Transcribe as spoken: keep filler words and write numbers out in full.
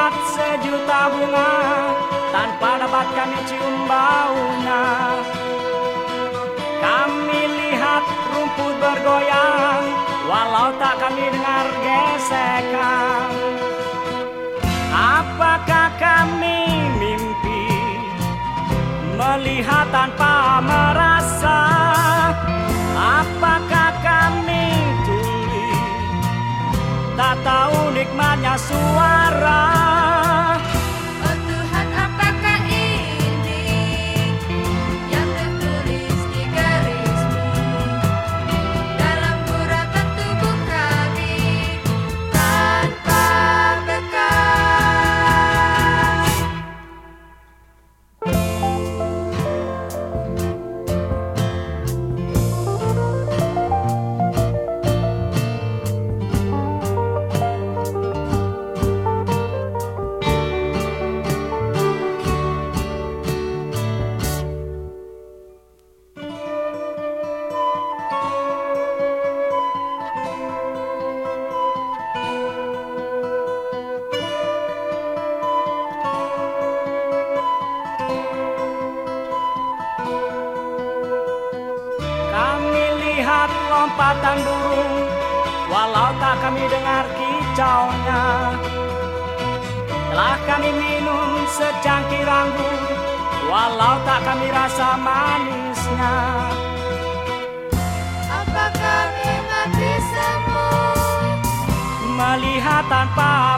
melihat sejuta bunga tanpa dapat kami cium baunya. Kami lihat rumput bergoyang walau tak kami dengar gesekan. Apakah kami mimpi melihat tanpa merasa? Apakah kami tuli tak tahu nikmatnya suara? Oh Tuhan, apakah ini yang tertulis di garismu dalam guratan tubuh kami tanpa bekas? Kami lihat lompatan burung walau tak kami dengar kicaunya. Telah kami minum secangkir anggur walau tak kami rasa manisnya. Apakah kami mati semu Melihat tanpa